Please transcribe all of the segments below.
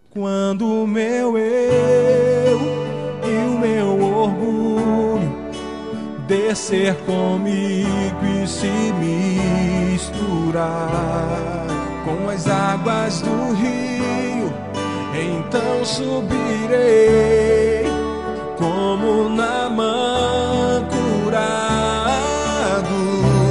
Quando o meu eu e o meu orgulho descer comigo e se misturar com as águas do rio, então subirei como Naamã curado.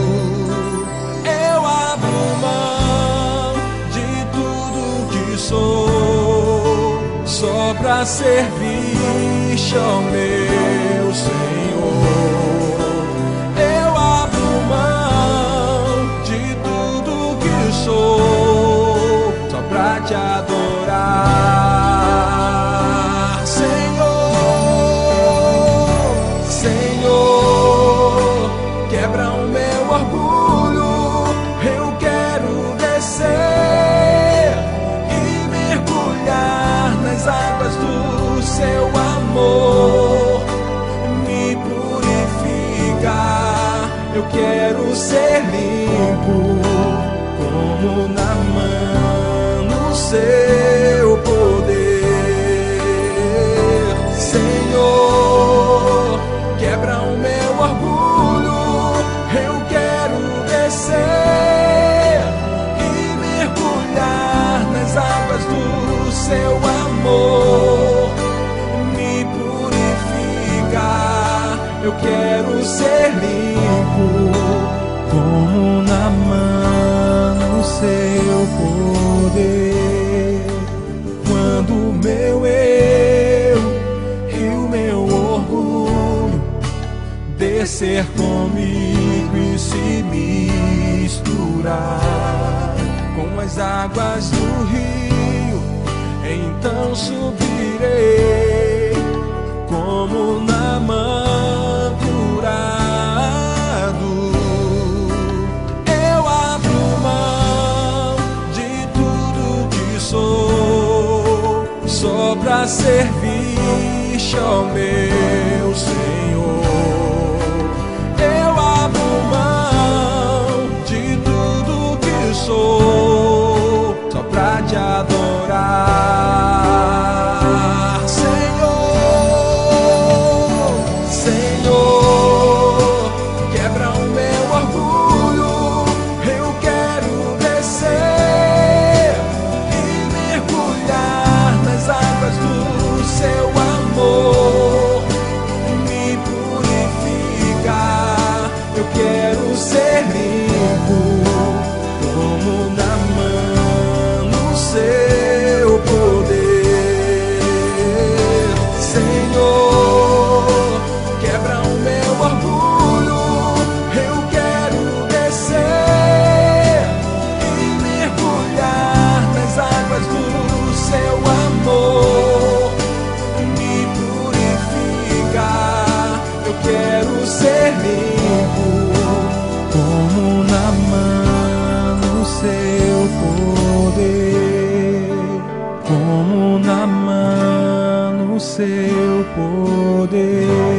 Eu abro mão de tudo que sou, só pra servir-te, ó meu Senhor. Eu abro mão de tudo que sou, só pra te adorar, Senhor. Senhor, quebra o meu orgulho, eu quero descer e mergulhar nas águas do seu amor, me purificar. Eu quero ser limpo como Naamã no seu poder. Senhor, quebra o meu orgulho, eu quero descer e mergulhar nas águas do seu amor, me purificar. Eu quero ser limpo como Naamã no seu poder. Quando o meu eu e o meu orgulho descer comigo e se misturar com as águas do rio, então subirei como Naamã curado. Eu abro mão de tudo que sou, só pra servir-te, ó meu Senhor. Eu abro mão de tudo que sou, só pra te adorar, Senhor. Senhor, quebra o meu orgulho, eu quero descer e mergulhar nas águas do seu amor, me purificar. Eu quero ser limpo como Naamã no seu poder. Senhor, quebra o meu orgulho, eu quero descer e mergulhar nas águas do seu amor, me purificar. Eu quero ser limpo como Naamã no seu poder, como Naamã no seu poder.